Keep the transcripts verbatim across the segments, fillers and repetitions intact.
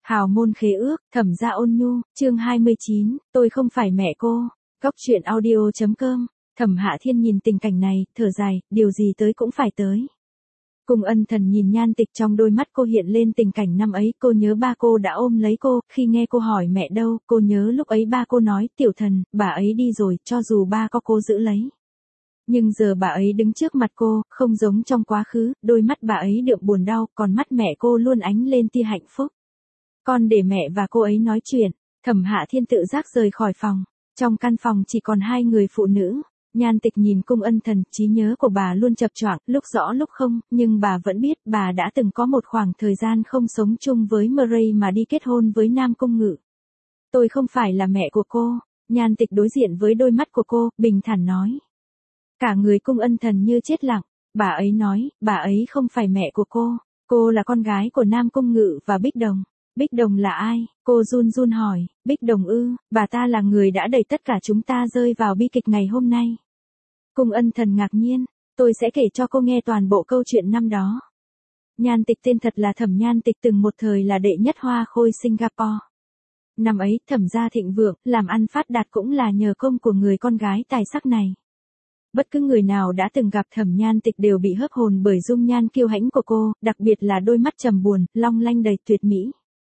Hào môn khế ước, Thẩm gia ôn nhu, chương hai mươi chín, tôi không phải mẹ cô. Góc truyện audio chấm com. Thẩm Hạ Thiên nhìn tình cảnh này, thở dài, điều gì tới cũng phải tới. Cung Ân Thần nhìn Nhan Tịch, trong đôi mắt cô hiện lên tình cảnh năm ấy, cô nhớ ba cô đã ôm lấy cô, khi nghe cô hỏi mẹ đâu, cô nhớ lúc ấy ba cô nói, Tiểu Thần, bà ấy đi rồi, cho dù ba có cô giữ lấy. Nhưng giờ bà ấy đứng trước mặt cô, không giống trong quá khứ, đôi mắt bà ấy đượm buồn đau, còn mắt mẹ cô luôn ánh lên tia hạnh phúc. Con để mẹ và cô ấy nói chuyện. Thẩm Hạ Thiên tự giác rời khỏi phòng. Trong căn phòng chỉ còn hai người phụ nữ. Nhan Tịch nhìn Cung Ân Thần, trí nhớ của bà luôn chập choạng, lúc rõ lúc không, nhưng bà vẫn biết bà đã từng có một khoảng thời gian không sống chung với Murray mà đi kết hôn với Nam Cung Ngự. Tôi không phải là mẹ của cô. Nhan Tịch đối diện với đôi mắt của cô, bình thản nói. Cả người Cung Ân Thần như chết lặng. Bà ấy nói, bà ấy không phải mẹ của cô. Cô là con gái của Nam Cung Ngự và Bích Đồng. Bích Đồng là ai? Cô run run hỏi. Bích Đồng ư, bà ta là người đã đẩy tất cả chúng ta rơi vào bi kịch ngày hôm nay. Cung Ân Thần ngạc nhiên. Tôi sẽ kể cho cô nghe toàn bộ câu chuyện năm đó. Nhan Tịch tên thật là Thẩm Nhan Tịch, từng một thời là đệ nhất hoa khôi Singapore. Năm ấy, Thẩm gia thịnh vượng, làm ăn phát đạt cũng là nhờ công của người con gái tài sắc này. Bất cứ người nào đã từng gặp Thẩm Nhan Tịch đều bị hớp hồn bởi dung nhan kiêu hãnh của cô, đặc biệt là đôi mắt trầm buồn, long lanh đầy tuyệt mỹ.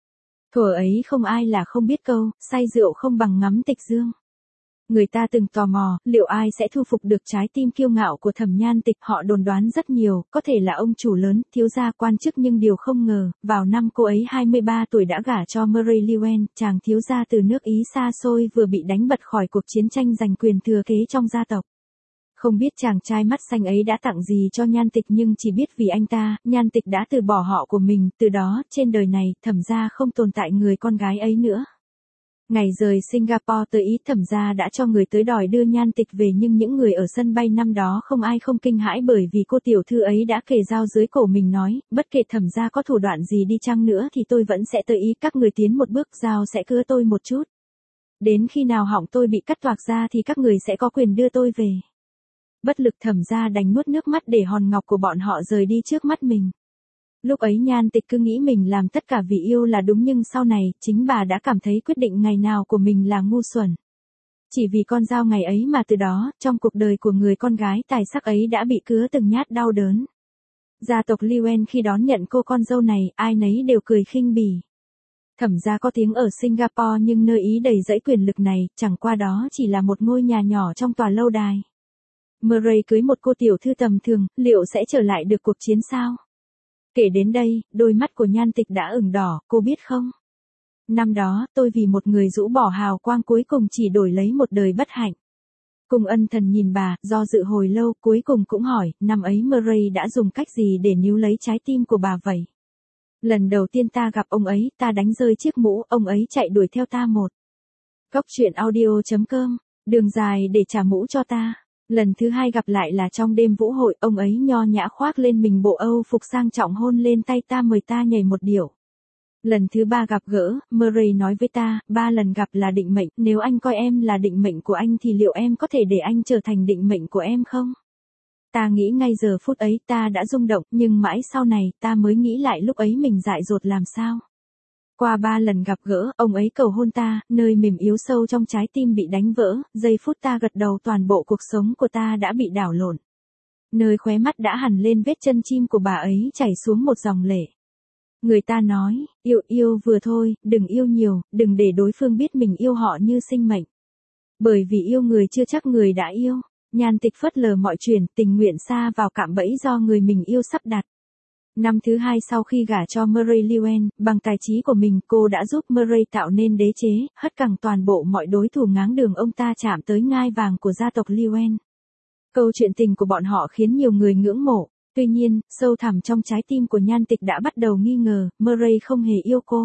Thuở ấy không ai là không biết câu, say rượu không bằng ngắm tịch dương. Người ta từng tò mò, liệu ai sẽ thu phục được trái tim kiêu ngạo của Thẩm Nhan Tịch, họ đồn đoán rất nhiều, có thể là ông chủ lớn, thiếu gia quan chức, nhưng điều không ngờ, vào năm cô ấy hai mươi ba tuổi đã gả cho Murray Llewellyn, chàng thiếu gia từ nước Ý xa xôi vừa bị đánh bật khỏi cuộc chiến tranh giành quyền thừa kế trong gia tộc. Không biết chàng trai mắt xanh ấy đã tặng gì cho Nhan Tịch, nhưng chỉ biết vì anh ta, Nhan Tịch đã từ bỏ họ của mình, từ đó, trên đời này, Thẩm gia không tồn tại người con gái ấy nữa. Ngày rời Singapore tới Ý, Thẩm gia đã cho người tới đòi đưa Nhan Tịch về, nhưng những người ở sân bay năm đó không ai không kinh hãi, bởi vì cô tiểu thư ấy đã kề dao dưới cổ mình nói, bất kể Thẩm gia có thủ đoạn gì đi chăng nữa thì tôi vẫn sẽ tới Ý, các người tiến một bước, dao sẽ cứa tôi một chút. Đến khi nào họng tôi bị cắt toạc ra thì các người sẽ có quyền đưa tôi về. Bất lực, Thẩm gia đành nuốt nước mắt để hòn ngọc của bọn họ rời đi trước mắt mình. Lúc ấy Nhan Tịch cứ nghĩ mình làm tất cả vì yêu là đúng, nhưng sau này, chính bà đã cảm thấy quyết định ngày nào của mình là ngu xuẩn. Chỉ vì con dao ngày ấy mà từ đó, trong cuộc đời của người con gái tài sắc ấy đã bị cứa từng nhát đau đớn. Gia tộc Llewellyn khi đón nhận cô con dâu này, ai nấy đều cười khinh bỉ. Thẩm gia có tiếng ở Singapore, nhưng nơi Ý đầy dẫy quyền lực này, chẳng qua đó chỉ là một ngôi nhà nhỏ trong tòa lâu đài. Murray cưới một cô tiểu thư tầm thường, liệu sẽ trở lại được cuộc chiến sao? Kể đến đây, đôi mắt của Nhan Tịch đã ửng đỏ, cô biết không? Năm đó, tôi vì một người rũ bỏ hào quang cuối cùng chỉ đổi lấy một đời bất hạnh. Cung Ân Thần nhìn bà, do dự hồi lâu, cuối cùng cũng hỏi, năm ấy Murray đã dùng cách gì để níu lấy trái tim của bà vậy? Lần đầu tiên ta gặp ông ấy, ta đánh rơi chiếc mũ, ông ấy chạy đuổi theo ta một. Góc truyện audio chấm com, đường dài để trả mũ cho ta. Lần thứ hai gặp lại là trong đêm vũ hội, ông ấy nho nhã khoác lên mình bộ Âu phục sang trọng, hôn lên tay ta, mời ta nhảy một điệu. Lần thứ ba gặp gỡ, Murray nói với ta, ba lần gặp là định mệnh, nếu anh coi em là định mệnh của anh thì liệu em có thể để anh trở thành định mệnh của em không? Ta nghĩ ngay giờ phút ấy ta đã rung động, nhưng mãi sau này ta mới nghĩ lại lúc ấy mình dại dột làm sao. Qua ba lần gặp gỡ, ông ấy cầu hôn ta, nơi mềm yếu sâu trong trái tim bị đánh vỡ, giây phút ta gật đầu toàn bộ cuộc sống của ta đã bị đảo lộn. Nơi khóe mắt đã hằn lên vết chân chim của bà ấy chảy xuống một dòng lệ. Người ta nói, yêu yêu vừa thôi, đừng yêu nhiều, đừng để đối phương biết mình yêu họ như sinh mệnh. Bởi vì yêu người chưa chắc người đã yêu. Nhan Tịch phớt lờ mọi chuyện, tình nguyện sa vào cạm bẫy do người mình yêu sắp đặt. Năm thứ hai sau khi gả cho Murray Llewellyn, bằng tài trí của mình, cô đã giúp Murray tạo nên đế chế, hất cẳng toàn bộ mọi đối thủ ngáng đường ông ta chạm tới ngai vàng của gia tộc Llewellyn. Câu chuyện tình của bọn họ khiến nhiều người ngưỡng mộ. Tuy nhiên, sâu thẳm trong trái tim của Nhan Tịch đã bắt đầu nghi ngờ, Murray không hề yêu cô.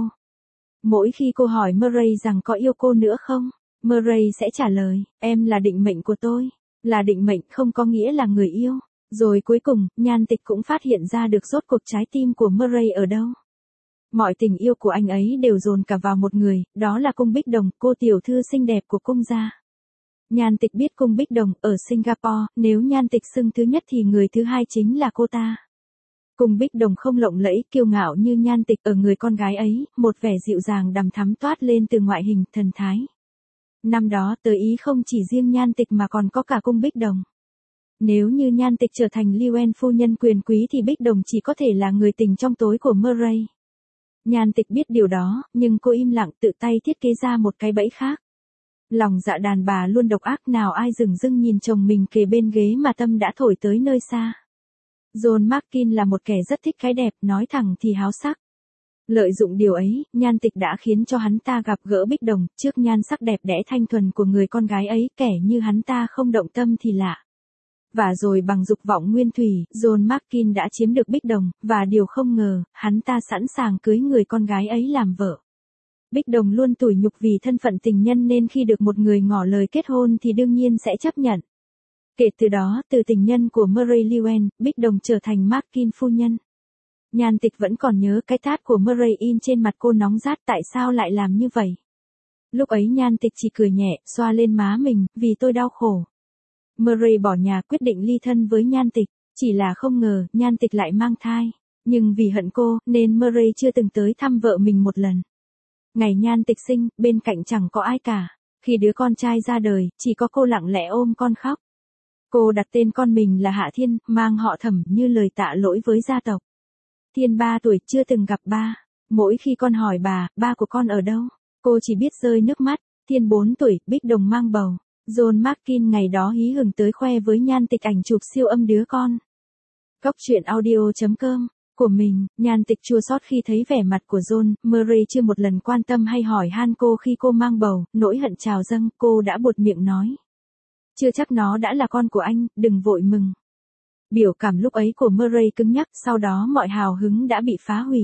Mỗi khi cô hỏi Murray rằng có yêu cô nữa không, Murray sẽ trả lời, em là định mệnh của tôi. Là định mệnh không có nghĩa là người yêu. Rồi cuối cùng, Nhan Tịch cũng phát hiện ra được rốt cuộc trái tim của Murray ở đâu. Mọi tình yêu của anh ấy đều dồn cả vào một người, đó là Cung Bích Đồng, cô tiểu thư xinh đẹp của Cung gia. Nhan Tịch biết Cung Bích Đồng ở Singapore, nếu Nhan Tịch xưng thứ nhất thì người thứ hai chính là cô ta. Cung Bích Đồng không lộng lẫy, kiêu ngạo như Nhan Tịch, ở người con gái ấy, một vẻ dịu dàng đằm thắm toát lên từ ngoại hình, thần thái. Năm đó tới ý không chỉ riêng Nhan Tịch mà còn có cả Cung Bích Đồng. Nếu như Nhan Tịch trở thành Liuen phu nhân quyền quý thì Bích Đồng chỉ có thể là người tình trong tối của Murray. Nhan Tịch biết điều đó, nhưng cô im lặng tự tay thiết kế ra một cái bẫy khác. Lòng dạ đàn bà luôn độc ác, nào ai dửng dưng nhìn chồng mình kề bên ghế mà tâm đã thổi tới nơi xa. John Markin là một kẻ rất thích cái đẹp, nói thẳng thì háo sắc. Lợi dụng điều ấy, Nhan Tịch đã khiến cho hắn ta gặp gỡ Bích Đồng, trước nhan sắc đẹp đẽ thanh thuần của người con gái ấy, kẻ như hắn ta không động tâm thì lạ. Và rồi bằng dục vọng nguyên thủy, John Markin đã chiếm được Bích Đồng, và điều không ngờ, hắn ta sẵn sàng cưới người con gái ấy làm vợ. Bích Đồng luôn tủi nhục vì thân phận tình nhân nên khi được một người ngỏ lời kết hôn thì đương nhiên sẽ chấp nhận. Kể từ đó, từ tình nhân của Murray Liuen, Bích Đồng trở thành Markin phu nhân. Nhan Tịch vẫn còn nhớ cái tát của Murray in trên mặt cô nóng rát, tại sao lại làm như vậy. Lúc ấy Nhan Tịch chỉ cười nhẹ, xoa lên má mình, vì tôi đau khổ. Murray bỏ nhà quyết định ly thân với Nhan Tịch, chỉ là không ngờ, Nhan Tịch lại mang thai. Nhưng vì hận cô, nên Murray chưa từng tới thăm vợ mình một lần. Ngày Nhan Tịch sinh, bên cạnh chẳng có ai cả. Khi đứa con trai ra đời, chỉ có cô lặng lẽ ôm con khóc. Cô đặt tên con mình là Hạ Thiên, mang họ Thẩm như lời tạ lỗi với gia tộc. Thiên ba tuổi chưa từng gặp ba. Mỗi khi con hỏi bà, ba của con ở đâu? Cô chỉ biết rơi nước mắt. Thiên bốn tuổi, Bích Đồng mang bầu. John Markin ngày đó hí hửng tới khoe với Nhan Tịch ảnh chụp siêu âm đứa con. Cóc truyện audio chấm com của mình, Nhan Tịch chua xót khi thấy vẻ mặt của John. Murray chưa một lần quan tâm hay hỏi han cô khi cô mang bầu, nỗi hận trào dâng, cô đã buột miệng nói. Chưa chắc nó đã là con của anh, đừng vội mừng. Biểu cảm lúc ấy của Murray cứng nhắc, sau đó mọi hào hứng đã bị phá hủy.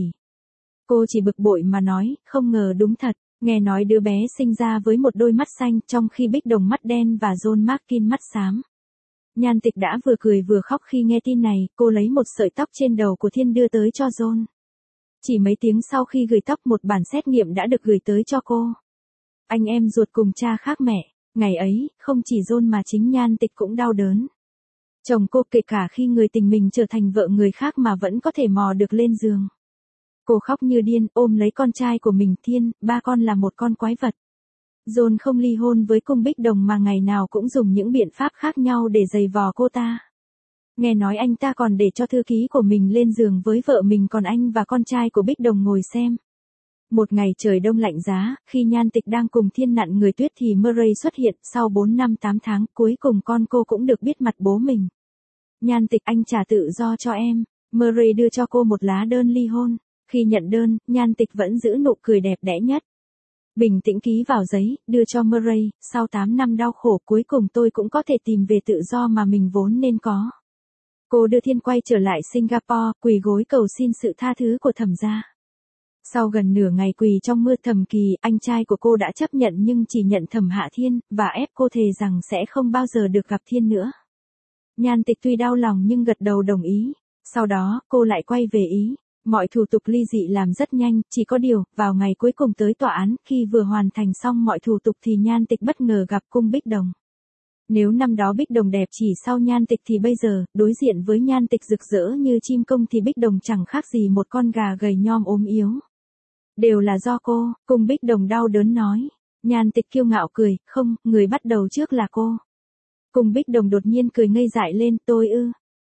Cô chỉ bực bội mà nói, không ngờ đúng thật, nghe nói đứa bé sinh ra với một đôi mắt xanh, trong khi Bích Đồng mắt đen và John Markin mắt xám. Nhan Tịch đã vừa cười vừa khóc khi nghe tin này, cô lấy một sợi tóc trên đầu của Thiên đưa tới cho John. Chỉ mấy tiếng sau khi gửi tóc, một bản xét nghiệm đã được gửi tới cho cô. Anh em ruột cùng cha khác mẹ. Ngày ấy, không chỉ John mà chính Nhan Tịch cũng đau đớn. Chồng cô kể cả khi người tình mình trở thành vợ người khác mà vẫn có thể mò được lên giường. Cô khóc như điên, ôm lấy con trai của mình. Thiên, ba con là một con quái vật. John không ly hôn với Cung Bích Đồng mà ngày nào cũng dùng những biện pháp khác nhau để giày vò cô ta. Nghe nói anh ta còn để cho thư ký của mình lên giường với vợ mình, còn anh và con trai của Bích Đồng ngồi xem. Một ngày trời đông lạnh giá, khi Nhan Tịch đang cùng Thiên nặn người tuyết thì Murray xuất hiện. Sau bốn năm tám tháng, cuối cùng con cô cũng được biết mặt bố mình. Nhan Tịch, anh trả tự do cho em. Murray đưa cho cô một lá đơn ly hôn. Khi nhận đơn, Nhan Tịch vẫn giữ nụ cười đẹp đẽ nhất. Bình tĩnh ký vào giấy, đưa cho Murray. Sau tám năm đau khổ, cuối cùng tôi cũng có thể tìm về tự do mà mình vốn nên có. Cô đưa Thiên quay trở lại Singapore, quỳ gối cầu xin sự tha thứ của Thẩm gia. Sau gần nửa ngày quỳ trong mưa, Thẩm Kỳ, anh trai của cô đã chấp nhận nhưng chỉ nhận Thẩm Hạ Thiên, và ép cô thề rằng sẽ không bao giờ được gặp Thiên nữa. Nhan Tịch tuy đau lòng nhưng gật đầu đồng ý. Sau đó, cô lại quay về Ý. Mọi thủ tục ly dị làm rất nhanh, chỉ có điều, vào ngày cuối cùng tới tòa án, khi vừa hoàn thành xong mọi thủ tục thì Nhan Tịch bất ngờ gặp Cung Bích Đồng. Nếu năm đó Bích Đồng đẹp chỉ sau Nhan Tịch thì bây giờ, đối diện với Nhan Tịch rực rỡ như chim công thì Bích Đồng chẳng khác gì một con gà gầy nhom ốm yếu. Đều là do cô, Cung Bích Đồng đau đớn nói. Nhan Tịch kiêu ngạo cười, không, người bắt đầu trước là cô. Cung Bích Đồng đột nhiên cười ngây dại lên, tôi ư.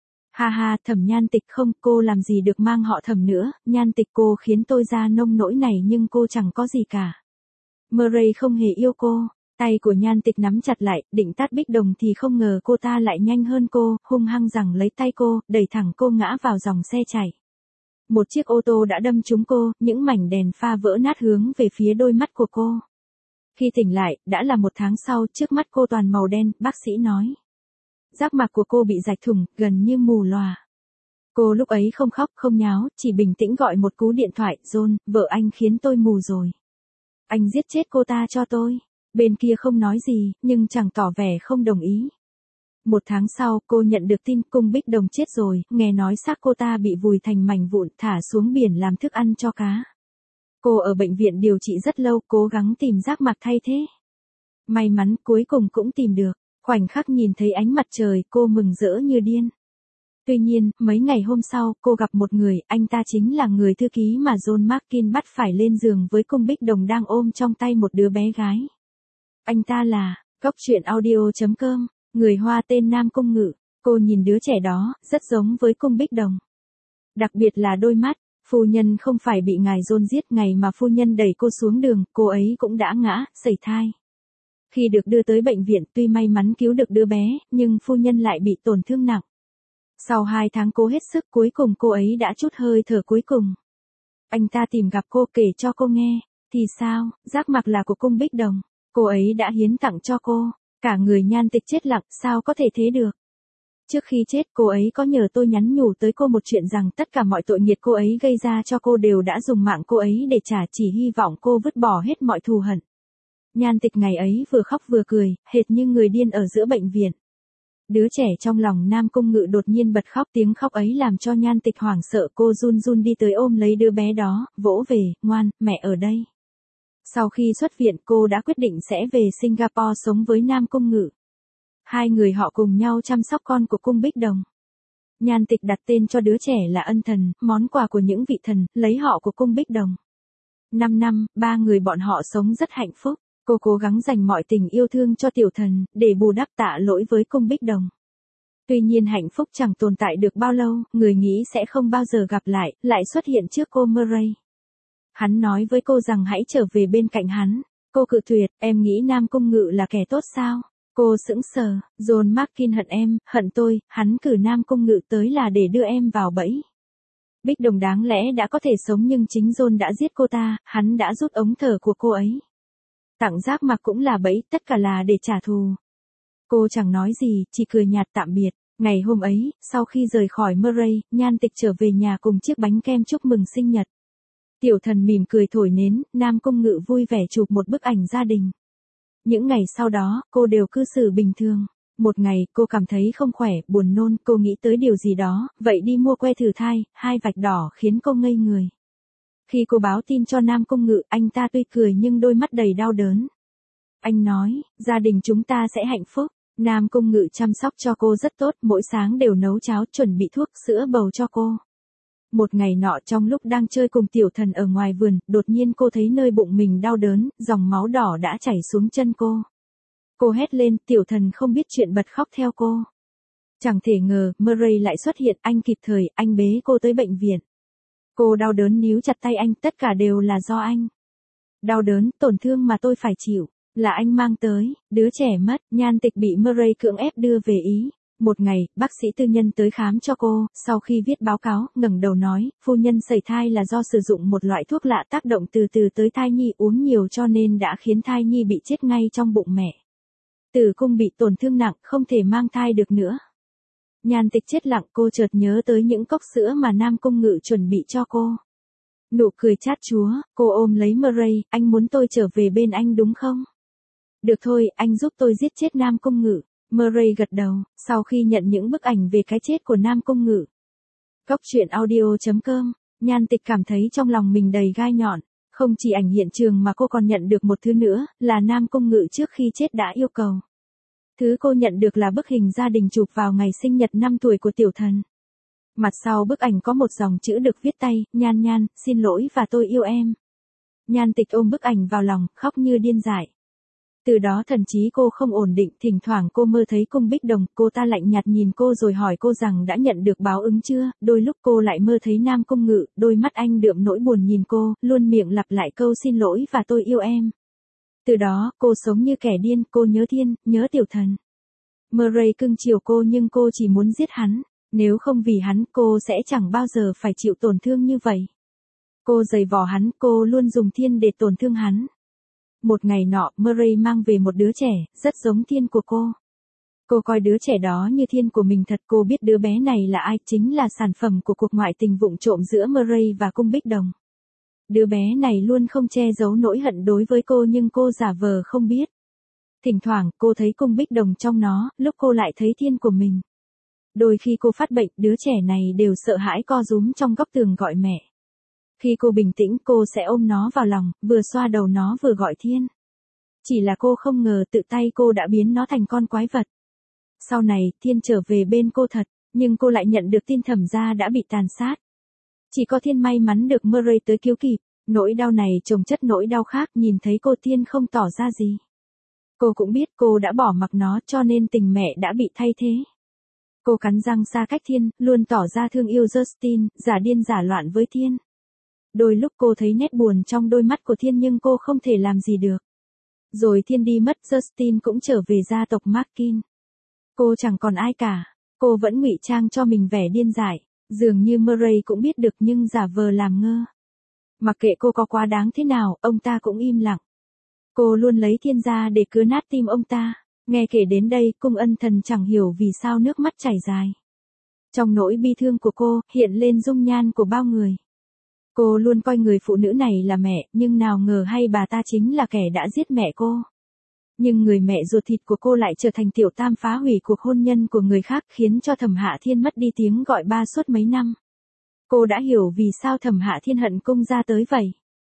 Ha ha, Thẩm. Nhan Tịch, không, cô làm gì được mang họ Thẩm nữa. Nhan Tịch, cô khiến tôi ra nông nỗi này nhưng cô chẳng có gì cả. Murray không hề yêu cô. Tay của Nhan Tịch nắm chặt lại, định tát Bích Đồng thì không ngờ cô ta lại nhanh hơn cô, hung hăng giằng lấy tay cô, đẩy thẳng cô ngã vào dòng xe chảy. Một chiếc ô tô đã đâm trúng cô, những mảnh đèn pha vỡ nát hướng về phía đôi mắt của cô. Khi tỉnh lại, đã là một tháng sau, trước mắt cô toàn màu đen, bác sĩ nói. Giác mạc của cô bị rạch thủng, gần như mù lòa. Cô lúc ấy không khóc, không nháo, chỉ bình tĩnh gọi một cú điện thoại, John, vợ anh khiến tôi mù rồi. Anh giết chết cô ta cho tôi. Bên kia không nói gì, nhưng chẳng tỏ vẻ không đồng ý. Một tháng sau, cô nhận được tin Cung Bích Đồng chết rồi, nghe nói xác cô ta bị vùi thành mảnh vụn, thả xuống biển làm thức ăn cho cá. Cô ở bệnh viện điều trị rất lâu, cố gắng tìm giác mạc thay thế. May mắn, cuối cùng cũng tìm được. Khoảnh khắc nhìn thấy ánh mặt trời, cô mừng rỡ như điên. Tuy nhiên, mấy ngày hôm sau, cô gặp một người, anh ta chính là người thư ký mà John Markin bắt phải lên giường với cung Bích Đồng đang ôm trong tay một đứa bé gái. Anh ta là, Cóc truyện audio chấm com, người Hoa tên Nam Cung Ngự. Cô nhìn đứa trẻ đó, rất giống với cung Bích Đồng. Đặc biệt là đôi mắt, phu nhân không phải bị ngài John giết ngày mà phu nhân đẩy cô xuống đường, cô ấy cũng đã ngã, sẩy thai. Khi được đưa tới bệnh viện tuy may mắn cứu được đứa bé, nhưng phu nhân lại bị tổn thương nặng. Sau hai tháng cố hết sức cuối cùng cô ấy đã trút hơi thở cuối cùng. Anh ta tìm gặp cô kể cho cô nghe, thì sao, giác mạc là của cung Bích Đồng, cô ấy đã hiến tặng cho cô, cả người Nhan Tịch chết lặng, sao có thể thế được. Trước khi chết cô ấy có nhờ tôi nhắn nhủ tới cô một chuyện rằng tất cả mọi tội nghiệt cô ấy gây ra cho cô đều đã dùng mạng cô ấy để trả, chỉ hy vọng cô vứt bỏ hết mọi thù hận. Nhan Tịch ngày ấy vừa khóc vừa cười, hệt như người điên ở giữa bệnh viện. Đứa trẻ trong lòng Nam Cung Ngự đột nhiên bật khóc, tiếng khóc ấy làm cho Nhan Tịch hoảng sợ, cô run run đi tới ôm lấy đứa bé đó, vỗ về, ngoan, mẹ ở đây. Sau khi xuất viện cô đã quyết định sẽ về Singapore sống với Nam Cung Ngự. Hai người họ cùng nhau chăm sóc con của cung Bích Đồng. Nhan Tịch đặt tên cho đứa trẻ là Ân Thần, món quà của những vị thần, lấy họ của cung Bích Đồng. Năm năm, ba người bọn họ sống rất hạnh phúc. Cô cố gắng dành mọi tình yêu thương cho tiểu thần, để bù đắp tạ lỗi với cung Bích Đồng. Tuy nhiên hạnh phúc chẳng tồn tại được bao lâu, người nghĩ sẽ không bao giờ gặp lại, lại xuất hiện trước cô Murray. Hắn nói với cô rằng hãy trở về bên cạnh hắn. Cô cự tuyệt, em nghĩ Nam Cung Ngự là kẻ tốt sao? Cô sững sờ, John Markin hận em, hận tôi, hắn cử Nam Cung Ngự tới là để đưa em vào bẫy. Bích Đồng đáng lẽ đã có thể sống nhưng chính John đã giết cô ta, hắn đã rút ống thở của cô ấy. Tặng giác mạc cũng là bẫy, tất cả là để trả thù. Cô chẳng nói gì, chỉ cười nhạt tạm biệt. Ngày hôm ấy, sau khi rời khỏi Murray, Nhan Tịch trở về nhà cùng chiếc bánh kem chúc mừng sinh nhật. Tiểu thần mỉm cười thổi nến, Nam Cung Ngự vui vẻ chụp một bức ảnh gia đình. Những ngày sau đó, cô đều cư xử bình thường. Một ngày, cô cảm thấy không khỏe, buồn nôn, cô nghĩ tới điều gì đó, vậy đi mua que thử thai, hai vạch đỏ khiến cô ngây người. Khi cô báo tin cho Nam Cung Ngự, anh ta tuy cười nhưng đôi mắt đầy đau đớn. Anh nói, gia đình chúng ta sẽ hạnh phúc. Nam Cung Ngự chăm sóc cho cô rất tốt, mỗi sáng đều nấu cháo, chuẩn bị thuốc, sữa bầu cho cô. Một ngày nọ trong lúc đang chơi cùng tiểu thần ở ngoài vườn, đột nhiên cô thấy nơi bụng mình đau đớn, dòng máu đỏ đã chảy xuống chân cô. Cô hét lên, tiểu thần không biết chuyện bật khóc theo cô. Chẳng thể ngờ, Murray lại xuất hiện, anh kịp thời, anh bế cô tới bệnh viện. Cô đau đớn níu chặt tay anh, tất cả đều là do anh. Đau đớn, tổn thương mà tôi phải chịu, là anh mang tới, đứa trẻ mất, Nhan Tịch bị Murray cưỡng ép đưa về Ý. Một ngày, bác sĩ tư nhân tới khám cho cô, sau khi viết báo cáo, ngẩng đầu nói, phu nhân sẩy thai là do sử dụng một loại thuốc lạ tác động từ từ tới thai nhi, uống nhiều cho nên đã khiến thai nhi bị chết ngay trong bụng mẹ. Tử cung bị tổn thương nặng, không thể mang thai được nữa. Nhan Tịch chết lặng, cô chợt nhớ tới những cốc sữa mà Nam Cung Ngự chuẩn bị cho cô. Nụ cười chát chúa, cô ôm lấy Murray, anh muốn tôi trở về bên anh đúng không? Được thôi, anh giúp tôi giết chết Nam Cung Ngự. Murray gật đầu, sau khi nhận những bức ảnh về cái chết của Nam Cung Ngự. Cóc truyện audio chấm com, Nhan Tịch cảm thấy trong lòng mình đầy gai nhọn. Không chỉ ảnh hiện trường mà cô còn nhận được một thứ nữa, là Nam Cung Ngự trước khi chết đã yêu cầu. Thứ cô nhận được là bức hình gia đình chụp vào ngày sinh nhật năm tuổi của tiểu thần. Mặt sau bức ảnh có một dòng chữ được viết tay, Nhan Nhan, xin lỗi và tôi yêu em. Nhan Tịch ôm bức ảnh vào lòng, khóc như điên dại. Từ đó thần trí cô không ổn định, thỉnh thoảng cô mơ thấy cung Bích Đồng, cô ta lạnh nhạt nhìn cô rồi hỏi cô rằng đã nhận được báo ứng chưa, đôi lúc cô lại mơ thấy Nam Cung Ngự, đôi mắt anh đượm nỗi buồn nhìn cô, luôn miệng lặp lại câu xin lỗi và tôi yêu em. Từ đó, cô sống như kẻ điên, cô nhớ thiên, nhớ tiểu thần. Murray cưng chiều cô nhưng cô chỉ muốn giết hắn, nếu không vì hắn cô sẽ chẳng bao giờ phải chịu tổn thương như vậy. Cô giày vò hắn, cô luôn dùng thiên để tổn thương hắn. Một ngày nọ, Murray mang về một đứa trẻ, rất giống thiên của cô. Cô coi đứa trẻ đó như thiên của mình thật, cô biết đứa bé này là ai, chính là sản phẩm của cuộc ngoại tình vụng trộm giữa Murray và cung Bích Đồng. Đứa bé này luôn không che giấu nỗi hận đối với cô nhưng cô giả vờ không biết. Thỉnh thoảng, cô thấy cung Bích Đồng trong nó, lúc cô lại thấy thiên của mình. Đôi khi cô phát bệnh, đứa trẻ này đều sợ hãi co rúm trong góc tường gọi mẹ. Khi cô bình tĩnh, cô sẽ ôm nó vào lòng, vừa xoa đầu nó vừa gọi thiên. Chỉ là cô không ngờ tự tay cô đã biến nó thành con quái vật. Sau này, thiên trở về bên cô thật. Nhưng cô lại nhận được tin Thẩm gia đã bị tàn sát. Chỉ có Thiên may mắn được Murray tới cứu kịp, nỗi đau này chồng chất nỗi đau khác, nhìn thấy cô Thiên không tỏ ra gì. Cô cũng biết cô đã bỏ mặc nó cho nên tình mẹ đã bị thay thế. Cô cắn răng xa cách Thiên, luôn tỏ ra thương yêu Justin, giả điên giả loạn với Thiên. Đôi lúc cô thấy nét buồn trong đôi mắt của Thiên nhưng cô không thể làm gì được. Rồi Thiên đi mất, Justin cũng trở về gia tộc Markin. Cô chẳng còn ai cả, cô vẫn ngụy trang cho mình vẻ điên dại, dường như Murray cũng biết được nhưng giả vờ làm ngơ. Mặc kệ cô có quá đáng thế nào, ông ta cũng im lặng. Cô luôn lấy Thiên ra để cứa nát tim ông ta. Nghe kể đến đây, Cung Ân Thần chẳng hiểu vì sao nước mắt chảy dài. Trong nỗi bi thương của cô, hiện lên dung nhan của bao người. Cô luôn coi người phụ nữ này là mẹ, nhưng nào ngờ hay bà ta chính là kẻ đã giết mẹ cô. Nhưng người mẹ ruột thịt của cô lại trở thành tiểu tam phá hủy cuộc hôn nhân của người khác, khiến cho Thẩm Hạ Thiên mất đi tiếng gọi ba suốt mấy năm. Cô đã hiểu vì sao Thẩm Hạ Thiên hận Cung gia tới vậy.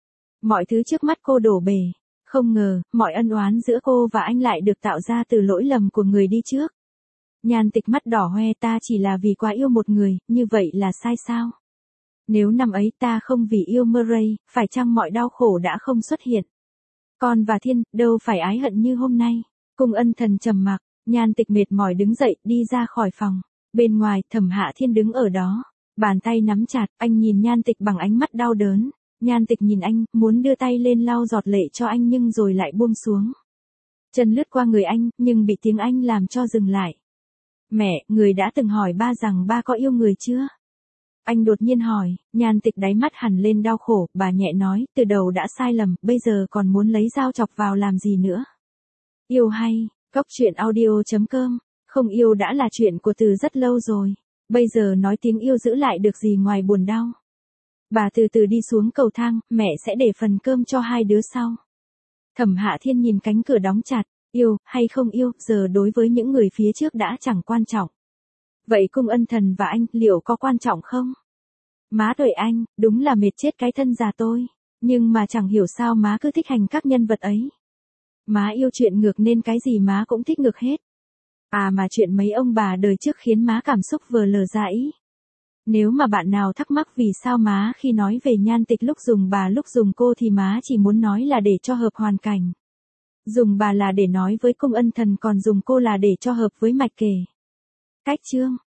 Mọi thứ trước mắt cô đổ bể. Không ngờ, mọi ân oán giữa cô và anh lại được tạo ra từ lỗi lầm của người đi trước. Nhan Tịch mắt đỏ hoe, ta chỉ là vì quá yêu một người, như vậy là sai sao? Nếu năm ấy ta không vì yêu Murray, phải chăng mọi đau khổ đã không xuất hiện? Con và Thiên, đâu phải ái hận như hôm nay. Cung Ân Thần trầm mặc, Nhan Tịch mệt mỏi đứng dậy, đi ra khỏi phòng. Bên ngoài, Thẩm Hạ Thiên đứng ở đó, bàn tay nắm chặt, anh nhìn Nhan Tịch bằng ánh mắt đau đớn. Nhan Tịch nhìn anh, muốn đưa tay lên lau giọt lệ cho anh nhưng rồi lại buông xuống. Chân lướt qua người anh, nhưng bị tiếng anh làm cho dừng lại. Mẹ, người đã từng hỏi ba rằng ba có yêu người chưa? Anh đột nhiên hỏi, Nhan Tịch đáy mắt hẳn lên đau khổ, bà nhẹ nói, từ đầu đã sai lầm, bây giờ còn muốn lấy dao chọc vào làm gì nữa? Yêu hay, Cóc truyện audio chấm com, không yêu đã là chuyện của từ rất lâu rồi. Bây giờ nói tiếng yêu giữ lại được gì ngoài buồn đau? Bà từ từ đi xuống cầu thang, mẹ sẽ để phần cơm cho hai đứa sau. Thẩm Hạ Thiên nhìn cánh cửa đóng chặt, yêu, hay không yêu, giờ đối với những người phía trước đã chẳng quan trọng. Vậy Cung Ân Thần và anh, liệu có quan trọng không? Má đợi anh, đúng là mệt chết cái thân già tôi. Nhưng mà chẳng hiểu sao má cứ thích hành các nhân vật ấy. Má yêu chuyện ngược nên cái gì má cũng thích ngược hết. À mà chuyện mấy ông bà đời trước khiến má cảm xúc vờ lờ ra ý. Nếu mà bạn nào thắc mắc vì sao má khi nói về Nhan Tịch lúc dùng bà lúc dùng cô thì má chỉ muốn nói là để cho hợp hoàn cảnh. Dùng bà là để nói với Cung Ân Thần, còn dùng cô là để cho hợp với mạch kể. Cách chương